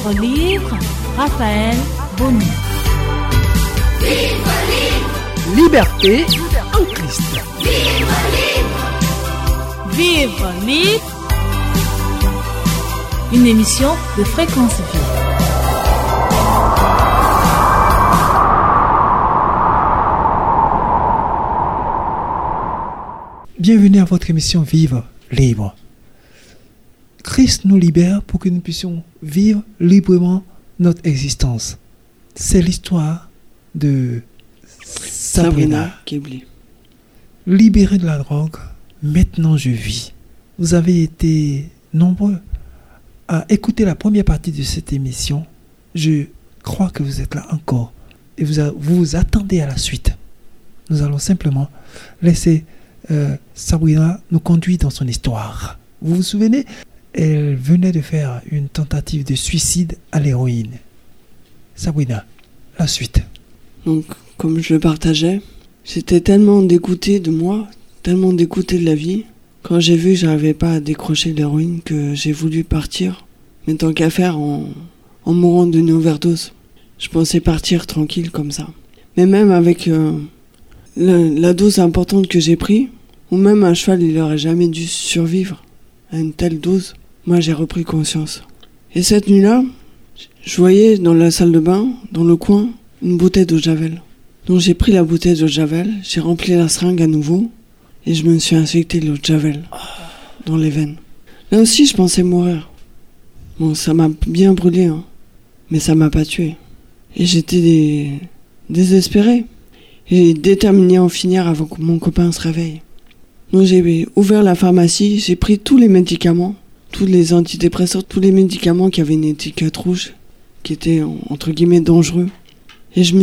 Vivre libre, Raphaël Boni. Vivre libre. Liberté en Christ. Vivre libre. Vivre libre. Une émission de Fréquence Vie. Bienvenue à votre émission Vivre libre. Christ nous libère pour que nous puissions vivre librement notre existence. C'est l'histoire de Sabrina Kebli. Libérée de la drogue, maintenant je vis. Vous avez été nombreux à écouter la première partie de cette émission. Je crois que vous êtes là encore et vous attendez à la suite. Nous allons simplement laisser Sabrina nous conduire dans son histoire. Vous vous souvenez, elle venait de faire une tentative de suicide à l'héroïne. Sabrina, la suite. Donc, comme je le partageais, j'étais tellement dégoûté de moi, tellement dégoûté de la vie. Quand j'ai vu que j'arrivais pas à décrocher l'héroïne, que j'ai voulu partir, mais tant qu'à faire en mourant d'une overdose. Je pensais partir tranquille comme ça. Mais même avec la dose importante que j'ai prise, ou même un cheval, il aurait jamais dû survivre à une telle dose. Moi, j'ai repris conscience. Et cette nuit-là, je voyais dans la salle de bain, dans le coin, une bouteille d'eau de Javel. Donc j'ai pris la bouteille d'eau de Javel, j'ai rempli la seringue à nouveau, et je me suis injecté de l'eau de Javel dans les veines. Là aussi, je pensais mourir. Bon, ça m'a bien brûlé, hein, mais ça m'a pas tué. Et j'étais désespéré. Et déterminé à en finir avant que mon copain se réveille. Donc j'ai ouvert la pharmacie, j'ai pris tous les médicaments, tous les antidépresseurs, tous les médicaments qui avaient une étiquette rouge, qui étaient entre guillemets dangereux. Et je me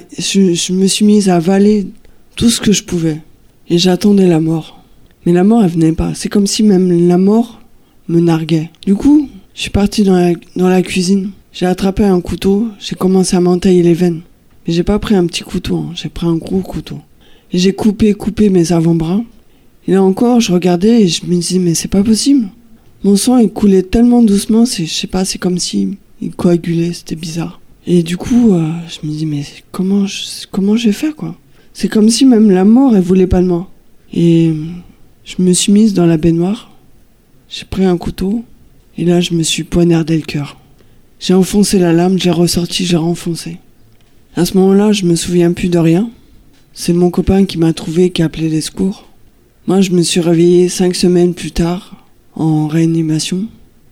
suis mise à avaler tout ce que je pouvais. Et j'attendais la mort. Mais la mort, elle venait pas. C'est comme si même la mort me narguait. Du coup, je suis partie dans la cuisine. J'ai attrapé un couteau, j'ai commencé à m'entailler les veines. Mais j'ai pas pris un petit couteau, hein, j'ai pris un gros couteau. Et j'ai coupé mes avant-bras. Et là encore, je regardais et je me disais, mais c'est pas possible. Mon sang, il coulait tellement doucement, je sais pas, c'est comme si il coagulait, c'était bizarre. Et du coup, je me dis, mais comment je vais faire, quoi? C'est comme si même la mort, elle voulait pas de moi. Et je me suis mise dans la baignoire, j'ai pris un couteau, et là, je me suis poignardé le cœur. J'ai enfoncé la lame, j'ai ressorti, j'ai renfoncé. À ce moment-là, je me souviens plus de rien. C'est mon copain qui m'a trouvé, qui a appelé les secours. Moi, je me suis réveillé 5 semaines plus tard, en réanimation.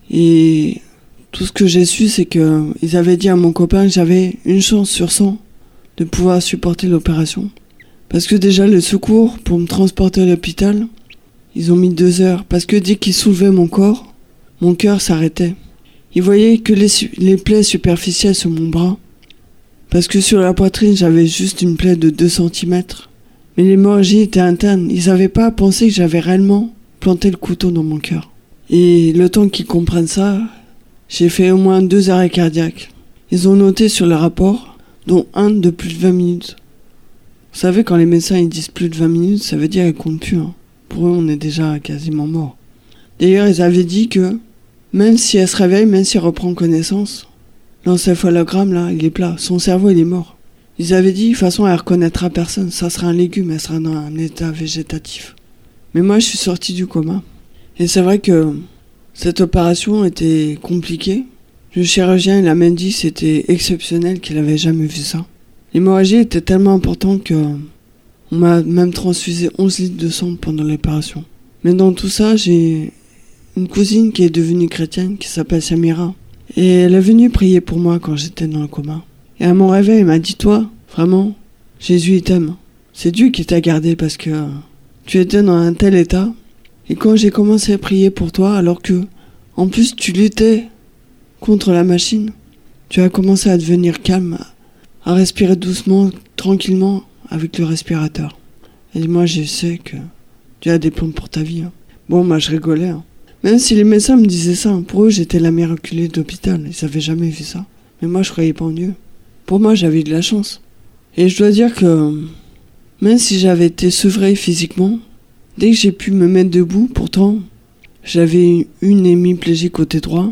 Et tout ce que j'ai su, c'est qu'ils avaient dit à mon copain que j'avais une chance sur 100 de pouvoir supporter l'opération. Parce que déjà, le secours, pour me transporter à l'hôpital, ils ont mis 2 heures. Parce que dès qu'ils soulevaient mon corps, mon cœur s'arrêtait. Ils voyaient que les plaies superficielles sur mon bras. Parce que sur la poitrine, j'avais juste une plaie de 2 cm. Mais l'hémorragie était interne. Ils n'avaient pas pensé que j'avais réellement planté le couteau dans mon cœur. Et le temps qu'ils comprennent ça, j'ai fait au moins 2 arrêts cardiaques. Ils ont noté sur le rapport, dont un de plus de 20 minutes. Vous savez, quand les médecins ils disent plus de 20 minutes, ça veut dire qu'ils comptent plus. Hein. Pour eux, on est déjà quasiment mort. D'ailleurs, ils avaient dit que, même si elle se réveille, même si elle reprend connaissance, l'encéphalogramme, là, il est plat. Son cerveau, il est mort. Ils avaient dit, de toute façon, elle reconnaîtra personne. Ça sera un légume, elle sera dans un état végétatif. Mais moi, je suis sortie du coma. Et c'est vrai que cette opération était compliquée. Le chirurgien, il a même dit que c'était exceptionnel, qu'il avait jamais vu ça. L'hémorragie était tellement importante que on m'a même transfusé 11 litres de sang pendant l'opération. Mais dans tout ça, j'ai une cousine qui est devenue chrétienne, qui s'appelle Samira. Et elle est venue prier pour moi quand j'étais dans le coma. Et à mon réveil, elle m'a dit, toi, vraiment, Jésus, il t'aime. C'est Dieu qui t'a gardé parce que tu étais dans un tel état. Et quand j'ai commencé à prier pour toi, alors que, en plus, tu luttais contre la machine, tu as commencé à devenir calme, à respirer doucement, tranquillement, avec le respirateur. Et moi, je sais que Dieu a des plans pour ta vie. Hein. Bon, moi, je rigolais. Hein. Même si les médecins me disaient ça, pour eux, j'étais la miraculée d'hôpital. Ils n'avaient jamais vu ça. Mais moi, je croyais pas en Dieu. Pour moi, j'avais eu de la chance. Et je dois dire que, même si j'avais été sevré physiquement, dès que j'ai pu me mettre debout, pourtant, j'avais une hémiplégie côté droit,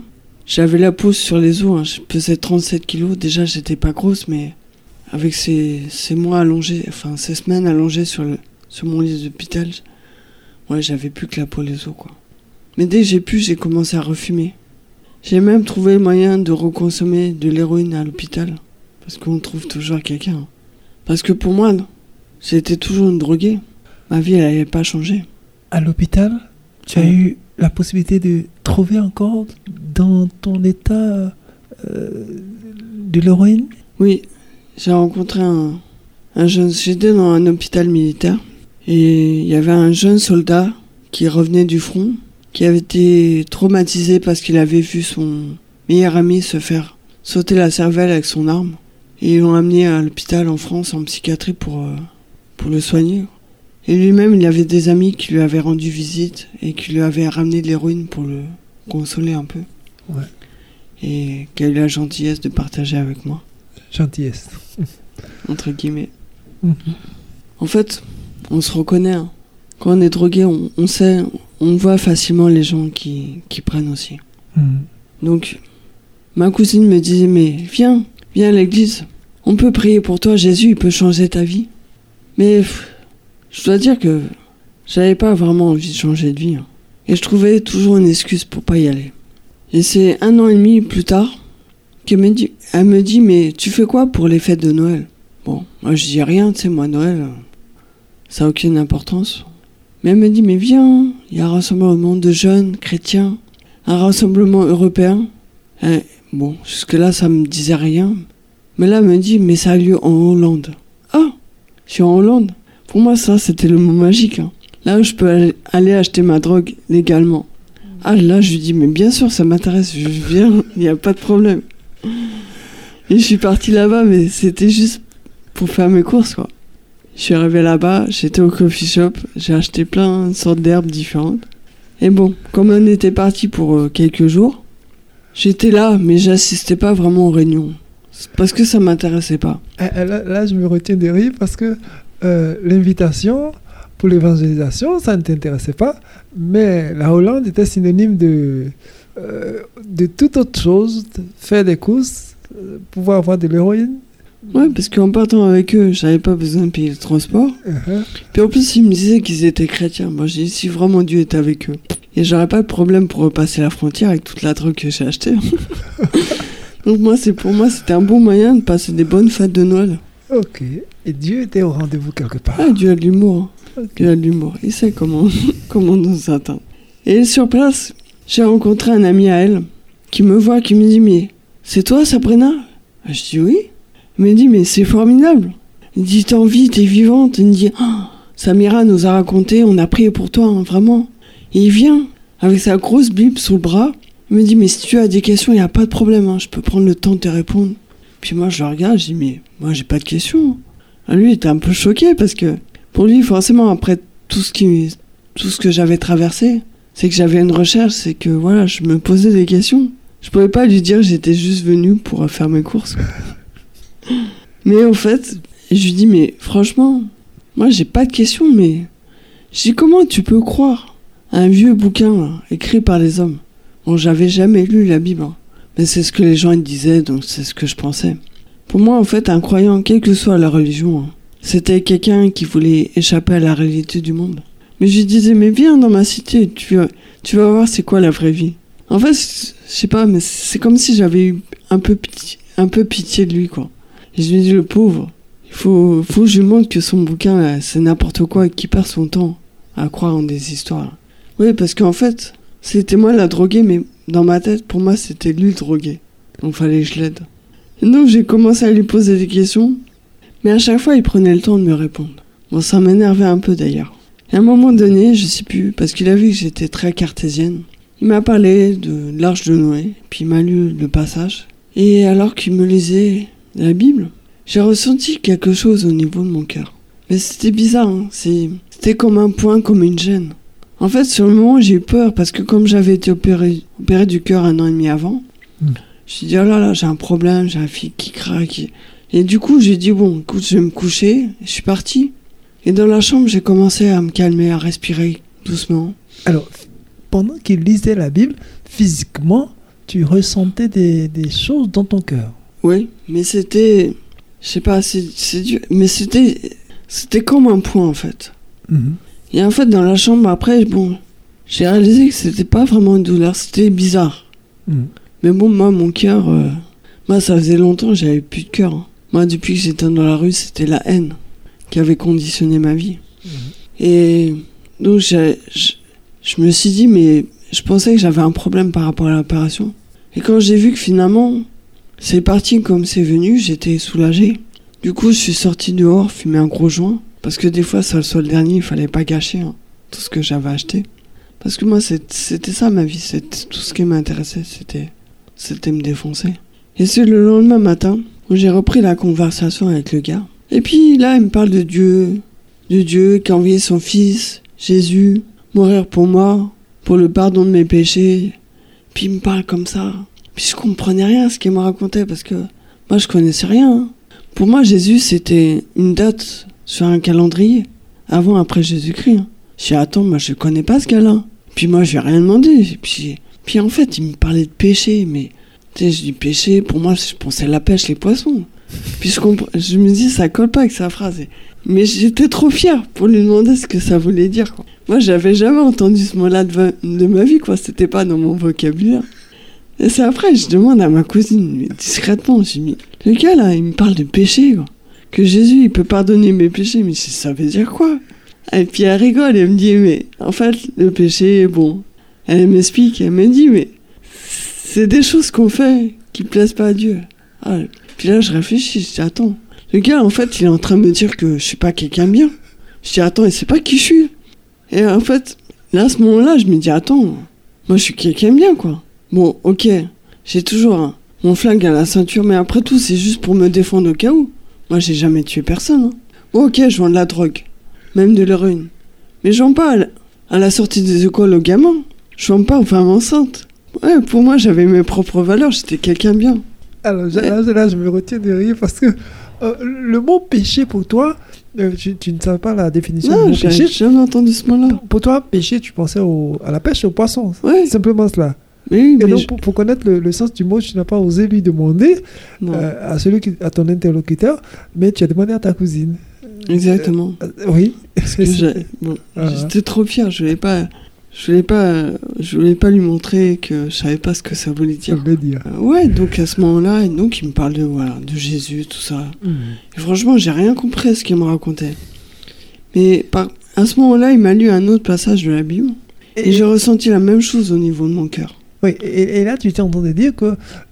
J'avais la peau sur les os, hein. Je pesais 37 kilos. Déjà, j'étais pas grosse, mais avec ces mois allongés, enfin ces semaines allongées sur mon lit d'hôpital, ouais, j'avais plus que la peau les os, quoi. Mais dès que j'ai pu, j'ai commencé à refumer. J'ai même trouvé le moyen de reconsommer de l'héroïne à l'hôpital. Parce qu'on trouve toujours quelqu'un. Parce que pour moi, j'étais toujours une droguée. Ma vie, elle n'avait pas changé. À l'hôpital, tu as eu la possibilité de trouver encore dans ton état de l'héroïne? Oui, j'ai rencontré un jeune... J'étais dans un hôpital militaire. Et il y avait un jeune soldat qui revenait du front, qui avait été traumatisé parce qu'il avait vu son meilleur ami se faire sauter la cervelle avec son arme. Et ils l'ont amené à l'hôpital en France, en psychiatrie, pour le soigner. Et lui-même, il avait des amis qui lui avaient rendu visite et qui lui avaient ramené de l'héroïne pour le consoler un peu. Ouais. Et qui a eu la gentillesse de partager avec moi. Gentillesse. Entre guillemets. En fait, on se reconnaît. Hein. Quand on est drogué, on sait, on voit facilement les gens qui prennent aussi. Donc, ma cousine me disait, mais viens à l'église. On peut prier pour toi, Jésus, il peut changer ta vie. Mais je dois dire que j'avais pas vraiment envie de changer de vie. Hein. Et je trouvais toujours une excuse pour pas y aller. Et c'est 1 an et demi plus tard qu'elle me dit, mais tu fais quoi pour les fêtes de Noël? Bon, moi je dis rien, tu sais, moi Noël, ça n'a aucune importance. Mais elle me dit, mais viens, il y a un rassemblement de jeunes chrétiens, un rassemblement européen. Et bon, jusque-là, ça me disait rien. Mais là, elle me dit, mais ça a lieu en Hollande. Ah, je suis en Hollande. Pour moi, ça, c'était le mot magique. Hein. Là où je peux aller acheter ma drogue légalement. Ah, là, je lui dis, mais bien sûr, ça m'intéresse, je viens, il n'y a pas de problème. Et je suis partie là-bas, mais c'était juste pour faire mes courses, quoi. Je suis arrivée là-bas, j'étais au coffee shop, j'ai acheté plein de sortes d'herbes différentes. Et bon, comme on était parti pour quelques jours, j'étais là, mais j'assistais pas vraiment aux réunions. Parce que ça m'intéressait pas. Là, je me retiens de rire parce que l'invitation pour l'évangélisation, ça ne t'intéressait pas, mais la Hollande était synonyme de toute autre chose, faire des courses, pouvoir avoir de l'héroïne. Ouais, parce qu'en partant avec eux, j'avais pas besoin de payer le transport. Puis en plus, ils me disaient qu'ils étaient chrétiens. Moi, j'ai dit, si vraiment Dieu est avec eux, et j'aurais pas de problème pour repasser la frontière avec toute la drogue que j'ai achetée. Donc pour moi, c'était un bon moyen de passer des bonnes fêtes de Noël. Ok. Et Dieu était au rendez-vous quelque part. Ah, Dieu a de l'humour. Okay. Dieu a de l'humour. Il sait comment nous atteindre. Et sur place, j'ai rencontré un ami à elle qui me voit, qui me dit, mais c'est toi, Sabrina? Je dis oui. Il me dit, mais c'est formidable. Il dit, t'es en vie, t'es vivante. Il me dit, oh, Samira nous a raconté, on a prié pour toi, hein, vraiment. Et il vient avec sa grosse Bible sous le bras. Il me dit, mais si tu as des questions, il n'y a pas de problème, hein, je peux prendre le temps de te répondre. Puis moi, je le regarde, je dis, mais moi, j'ai pas de questions. Lui, il était un peu choqué parce que pour lui, forcément, après tout ce que j'avais traversé, c'est que j'avais une recherche, c'est que voilà, je me posais des questions. Je pouvais pas lui dire que j'étais juste venue pour faire mes courses. Mais en fait, je lui dis, mais franchement, moi, j'ai pas de questions, mais je dis, comment tu peux croire à un vieux bouquin là, écrit par les hommes? Bon, j'avais jamais lu la Bible, hein, mais c'est ce que les gens disaient, donc c'est ce que je pensais. Pour moi, en fait, un croyant, quelle que soit la religion, hein, c'était quelqu'un qui voulait échapper à la réalité du monde. Mais je lui disais, mais viens dans ma cité, tu vas voir c'est quoi la vraie vie. En fait, je sais pas, mais c'est comme si j'avais eu un peu pitié de lui, quoi. Et je lui dis, le pauvre, il faut que je lui montre que son bouquin, là, c'est n'importe quoi et qu'il perd son temps à croire en des histoires. Oui, parce qu'en fait, c'était moi la droguée, mais dans ma tête, pour moi, c'était lui le drogué. Donc, fallait que je l'aide. Et donc, j'ai commencé à lui poser des questions, mais à chaque fois, il prenait le temps de me répondre. Bon, ça m'énervait un peu d'ailleurs. Et à un moment donné, je sais plus, parce qu'il a vu que j'étais très cartésienne, il m'a parlé de l'Arche de Noé, puis il m'a lu le passage. Et alors qu'il me lisait la Bible, j'ai ressenti quelque chose au niveau de mon cœur. Mais c'était bizarre, hein. C'était comme un point, comme une gêne. En fait, sur le moment, j'ai eu peur, parce que comme j'avais été opéré du cœur 1 an et demi avant, je me suis dit, oh là là, j'ai un problème, j'ai un fille qui craque. Et du coup, j'ai dit, bon, écoute, je vais me coucher, et je suis partie. Et dans la chambre, j'ai commencé à me calmer, à respirer doucement. Alors, pendant qu'il lisait la Bible, physiquement, tu ressentais des choses dans ton cœur. Oui, mais c'était... Je sais pas, c'est dur. Mais c'était comme un point, en fait. Et en fait, dans la chambre, après, bon, j'ai réalisé que c'était pas vraiment une douleur, c'était bizarre. Mais bon, moi, mon cœur... moi, ça faisait longtemps que j'avais plus de cœur. Hein. Moi, depuis que j'étais dans la rue, c'était la haine qui avait conditionné ma vie. Et donc, je me suis dit, mais je pensais que j'avais un problème par rapport à l'opération. Et quand j'ai vu que finalement, c'est parti comme c'est venu, j'étais soulagé. Du coup, je suis sorti dehors, fumer un gros joint. Parce que des fois, ça soit le dernier, il fallait pas gâcher tout ce que j'avais acheté. Parce que moi, c'était ça ma vie. C'était tout ce qui m'intéressait, c'était me défoncer. Et c'est le lendemain matin où j'ai repris la conversation avec le gars. Et puis là, il me parle de Dieu qui a envoyé son fils, Jésus, mourir pour moi, pour le pardon de mes péchés. Puis il me parle comme ça. Puis je comprenais rien à ce qu'il me racontait parce que moi, je connaissais rien. Hein. Pour moi, Jésus, c'était une date sur un calendrier, avant, après Jésus-Christ. Hein. Je dis, attends, moi, je connais pas ce gars-là. Puis moi, je lui ai rien demandé. Et puis en fait, il me parlait de péché, mais... Tu sais, je dis péché, pour moi, je pensais à la pêche, les poissons. Puis je me dis, ça colle pas avec sa phrase. Mais j'étais trop fière pour lui demander ce que ça voulait dire, quoi. Moi, j'avais jamais entendu ce mot-là de ma vie, quoi. C'était pas dans mon vocabulaire. Et c'est après, je demande à ma cousine, mais discrètement, je dis, mais le gars, là, il me parle de péché, quoi. Que Jésus, il peut pardonner mes péchés, mais ça veut dire quoi? Et puis elle rigole, elle me dit, mais en fait, le péché, bon... Elle m'explique, elle me dit, mais... C'est des choses qu'on fait qui plaisent pas à Dieu. Ah, puis là, je réfléchis, je dis, attends, le gars, en fait, il est en train de me dire que je suis pas quelqu'un bien. Je dis, attends, il sait pas qui je suis. Et en fait, là, à ce moment-là, je me dis, attends, moi, je suis quelqu'un bien, quoi. Bon, ok, j'ai toujours mon flingue à la ceinture, mais après tout, c'est juste pour me défendre au cas où. Moi, j'ai jamais tué personne. Hein. Bon, ok, je vends de la drogue, même de l'héroïne. Mais je vends pas à la sortie des écoles aux gamins. Je vends pas aux femmes enceintes. Ouais, pour moi, j'avais mes propres valeurs, j'étais quelqu'un bien. Alors là, je me retiens de rire parce que le mot péché pour toi, tu ne savais pas la définition du mot péché. Non, j'ai jamais entendu ce mot-là. Pour toi, péché, tu pensais à la pêche et au poisson. Ouais. Simplement cela. Oui, et donc, pour connaître le sens du mot, tu n'as pas osé lui demander à ton interlocuteur, mais tu as demandé à ta cousine. Exactement. Oui. Parce que j'étais trop fière, je voulais pas lui montrer que je savais pas ce que ça voulait dire. Ouais, donc à ce moment-là, donc il me parle de Jésus, tout ça. Et franchement, j'ai rien compris à ce qu'il me racontait. Mais à ce moment-là, il m'a lu un autre passage de la Bible et j'ai ressenti la même chose au niveau de mon cœur. Oui, et là, tu t'es entendu dire que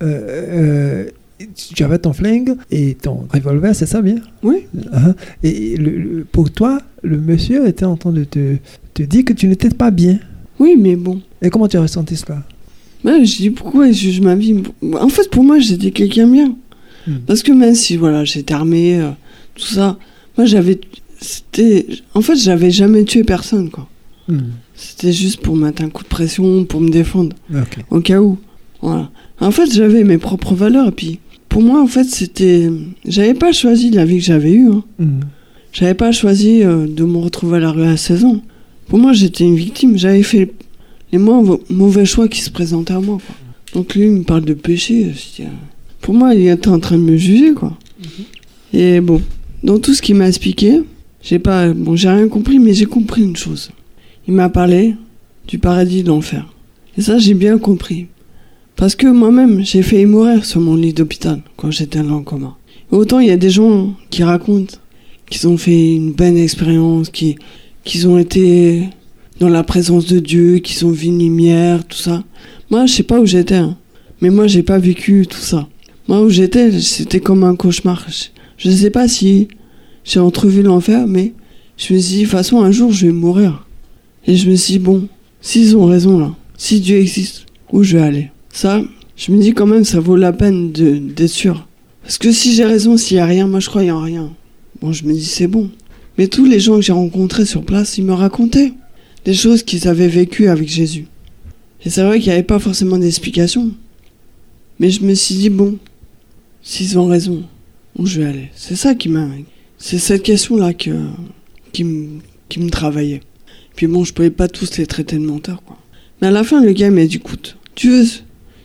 tu avais ton flingue et ton revolver, c'est ça bien? Oui. Et pour toi, le monsieur était en train de te dire que tu n'étais pas bien. Oui, mais bon. Et comment tu as ressenti cela? Je dis, pourquoi il juge ma vie? En fait, pour moi, j'étais quelqu'un bien. Parce que même si, j'étais armé, tout ça, moi, en fait, j'avais jamais tué personne, quoi. C'était juste pour mettre un coup de pression, pour me défendre. Okay. Au cas où. Voilà. En fait, j'avais mes propres valeurs, et puis, pour moi, en fait, j'avais pas choisi la vie que j'avais eue, hein. J'avais pas choisi de me retrouver à la rue à 16 ans. Pour moi, j'étais une victime. J'avais fait les mauvais choix qui se présentaient à moi, quoi. Donc lui, il me parle de péché. Pour moi, il était en train de me juger, quoi. Et bon, dans tout ce qu'il m'a expliqué, j'ai rien compris, mais j'ai compris une chose. Il m'a parlé du paradis et de l'enfer. Et ça, j'ai bien compris. Parce que moi-même, j'ai failli mourir sur mon lit d'hôpital quand j'étais là en coma. Et autant il y a des gens qui racontent qu'ils ont fait une bonne expérience, qu'ils ont été dans la présence de Dieu, qu'ils ont vu une lumière, tout ça. Moi, je sais pas où j'étais, hein. Mais moi, j'ai pas vécu tout ça. Moi, où j'étais, c'était comme un cauchemar. Je sais pas si j'ai entrevu l'enfer, mais je me suis dit, de toute façon, un jour, je vais mourir. Et je me suis dit, bon, s'ils ont raison, là, si Dieu existe, où je vais aller? Ça, je me dis quand même, ça vaut la peine d'être sûr. Parce que si j'ai raison, s'il y a rien, moi, je croyais en rien. Bon, je me dis, c'est bon. Mais tous les gens que j'ai rencontrés sur place, ils me racontaient des choses qu'ils avaient vécues avec Jésus. Et c'est vrai qu'il n'y avait pas forcément d'explication. Mais je me suis dit, bon, s'ils ont raison, où je vais aller? C'est ça c'est cette question-là qui me travaillait. Puis bon, je pouvais pas tous les traiter de menteurs, quoi. Mais à la fin, le gars m'a dit, écoute, tu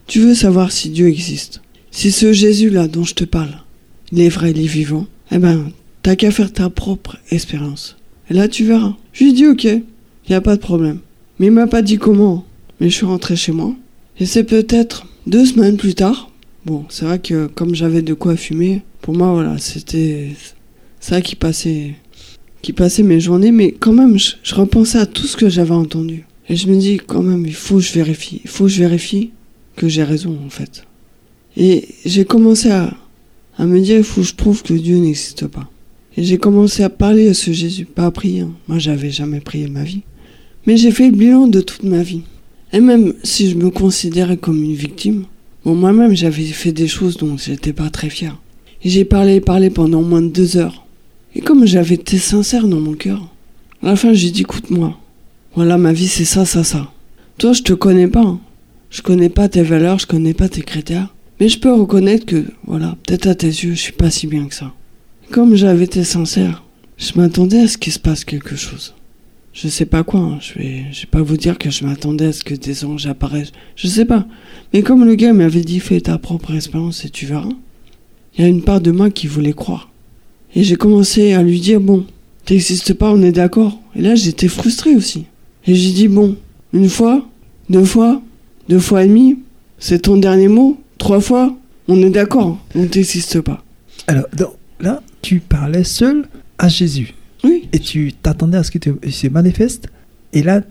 tu veux savoir si Dieu existe, si ce Jésus-là dont je te parle, il est vrai, il est vivant, eh ben, t'as qu'à faire ta propre expérience. Et là, tu verras. Je lui ai dit, ok, il n'y a pas de problème. Mais il m'a pas dit comment. Mais je suis rentré chez moi. Et c'est peut-être 2 semaines plus tard. Bon, c'est vrai que comme j'avais de quoi fumer, pour moi, voilà, c'était ça qui passait mes journées. Mais quand même, je repensais à tout ce que j'avais entendu. Et je me dis, quand même, il faut que je vérifie que j'ai raison, en fait. Et j'ai commencé à me dire, il faut que je prouve que Dieu n'existe pas. Et j'ai commencé à parler à ce Jésus, pas à prier. Moi, j'avais jamais prié de ma vie. Mais j'ai fait le bilan de toute ma vie. Et même si je me considérais comme une victime, bon, moi-même, j'avais fait des choses dont j'étais pas très fier. Et j'ai parlé pendant moins de 2 heures. Et comme j'avais été sincère dans mon cœur, à la fin, j'ai dit, écoute-moi, voilà, ma vie, c'est ça. Toi, je te connais pas. Hein. Je connais pas tes valeurs, je connais pas tes critères. Mais je peux reconnaître que, voilà, peut-être à tes yeux, je suis pas si bien que ça. Comme j'avais été sincère, je m'attendais à ce qu'il se passe quelque chose. Je sais pas quoi, hein. Je vais pas vous dire que je m'attendais à ce que des anges apparaissent. Je sais pas. Mais comme le gars m'avait dit, fais ta propre expérience et tu verras, il y a une part de moi qui voulait croire. Et j'ai commencé à lui dire, bon, t'existes pas, on est d'accord. Et là, j'étais frustré aussi. Et j'ai dit, bon, 1 fois, 2 fois, 2 fois et demi, c'est ton dernier mot, 3 fois, on est d'accord, on t'existe pas. Alors, donc, là, tu parlais seul à Jésus. Oui. Et tu t'attendais à ce qu'il se manifeste. Et là,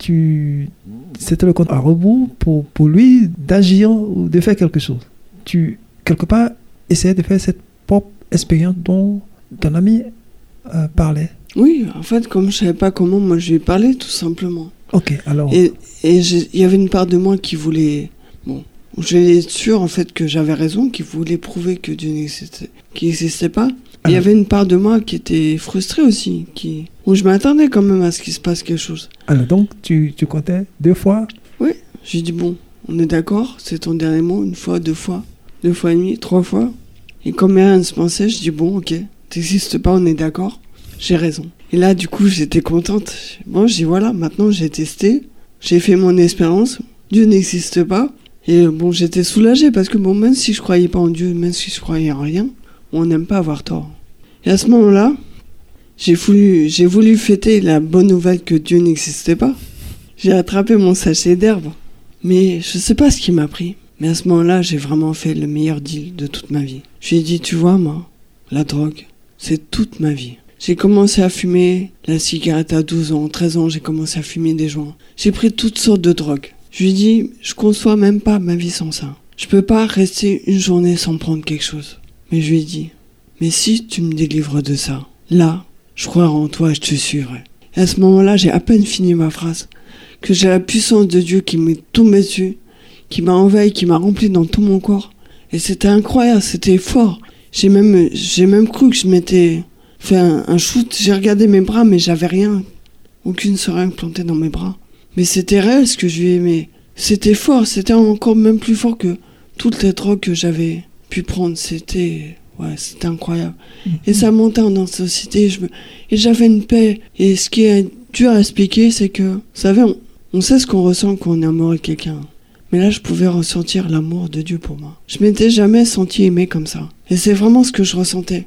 c'était le compte à rebours pour lui d'agir ou de faire quelque chose. Tu, quelque part, essayais de faire cette propre expérience dont ton ami parlait. Oui, en fait, comme je savais pas comment, moi je lui ai parlé tout simplement. Ok, alors... Et il y avait une part de moi qui voulait... Bon, j'étais sûr en fait que j'avais raison, qui voulait prouver que Dieu n'existait pas. Il y avait une part de moi qui était frustrée aussi, où je m'attendais quand même à ce qu'il se passe quelque chose. Alors donc, tu comptais 2 fois? Oui, j'ai dit bon, on est d'accord, c'est ton dernier mot, 1 fois, 2 fois, 2 fois et demi, 3 fois. Et comme rien ne se pensait, je dis bon, ok, t'existes pas, on est d'accord, j'ai raison. Et là, du coup, j'étais contente. Bon, je dis voilà, maintenant j'ai testé, j'ai fait mon expérience, Dieu n'existe pas. Et bon, j'étais soulagée parce que bon, même si je croyais pas en Dieu, même si je croyais en rien, on n'aime pas avoir tort. Et à ce moment-là, j'ai voulu fêter la bonne nouvelle que Dieu n'existait pas. J'ai attrapé mon sachet d'herbe. Mais je sais pas ce qui m'a pris. Mais à ce moment-là, j'ai vraiment fait le meilleur deal de toute ma vie. Je lui ai dit, tu vois, moi, la drogue, c'est toute ma vie. J'ai commencé à fumer la cigarette à 12 ans, 13 ans, j'ai commencé à fumer des joints. J'ai pris toutes sortes de drogues. Je lui ai dit, je conçois même pas ma vie sans ça. Je peux pas rester une journée sans prendre quelque chose. Mais je lui ai dit, mais si tu me délivres de ça, là, je croirai en toi et je te suivrai. Et à ce moment-là, j'ai à peine fini ma phrase, que j'ai la puissance de Dieu qui m'est tombée dessus, qui m'a envahi, qui m'a rempli dans tout mon corps. Et c'était incroyable, c'était fort. J'ai même cru que je m'étais fait un shoot. J'ai regardé mes bras, mais j'avais rien. Aucune seringue plantée dans mes bras. Mais c'était réel ce que je lui ai aimé. C'était fort, c'était encore même plus fort que toutes les drogues que j'avais pu prendre. C'était incroyable. Et ça montait en intensité. Et j'avais une paix. Et ce qui est dur à expliquer, c'est que, vous savez, on sait ce qu'on ressent quand on est amoureux de quelqu'un. Mais là, je pouvais ressentir l'amour de Dieu pour moi. Je m'étais jamais senti aimé comme ça. Et c'est vraiment ce que je ressentais.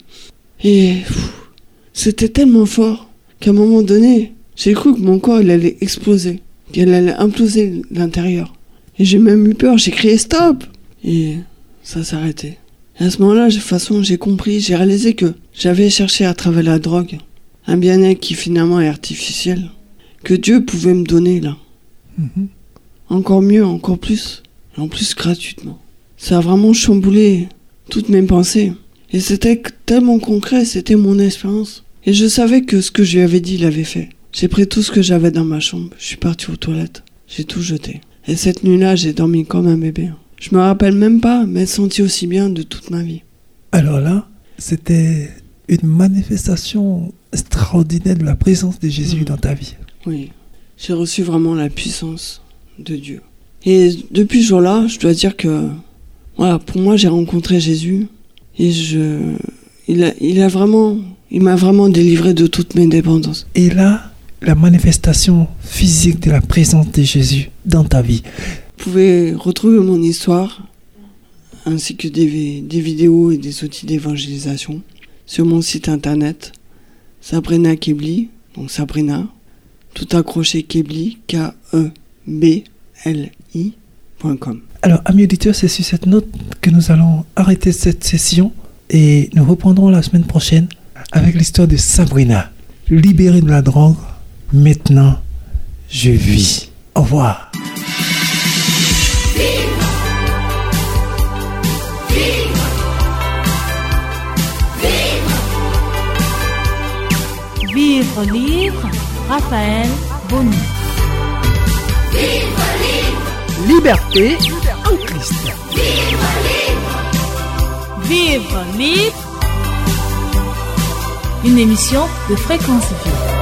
Et c'était tellement fort qu'à un moment donné, j'ai cru que mon corps il allait exploser, qu'il allait imploser l'intérieur. Et j'ai même eu peur, j'ai crié stop. Et ça s'arrêtait. Et à ce moment-là, de toute façon, j'ai compris, j'ai réalisé que j'avais cherché à travers la drogue un bien-être qui finalement est artificiel, que Dieu pouvait me donner là. Encore mieux, encore plus, et en plus gratuitement. Ça a vraiment chamboulé toutes mes pensées. Et c'était tellement concret, c'était mon expérience. Et je savais que ce que je lui avais dit, il avait fait. J'ai pris tout ce que j'avais dans ma chambre, je suis parti aux toilettes, j'ai tout jeté. Et cette nuit-là, j'ai dormi comme un bébé. Je me rappelle même pas m'être senti aussi bien de toute ma vie. Alors là, c'était une manifestation extraordinaire de la présence de Jésus dans ta vie. Oui, j'ai reçu vraiment la puissance de Dieu. Et depuis ce jour-là, je dois dire que, voilà, pour moi, j'ai rencontré Jésus et il m'a vraiment délivré de toutes mes dépendances. Et là, la manifestation physique de la présence de Jésus dans ta vie. Vous pouvez retrouver mon histoire ainsi que des vidéos et des outils d'évangélisation sur mon site internet Sabrina Kebli, donc Sabrina, tout accroché Kebli, KEBLI.com. Alors, amis auditeurs, c'est sur cette note que nous allons arrêter cette session et nous reprendrons la semaine prochaine avec l'histoire de Sabrina. Libérée de la drogue, maintenant, je vis. Au revoir. Vivre libre, Raphaël Boni. Liberté en Christ. Vivre libre. Une émission de Fréquence Vie.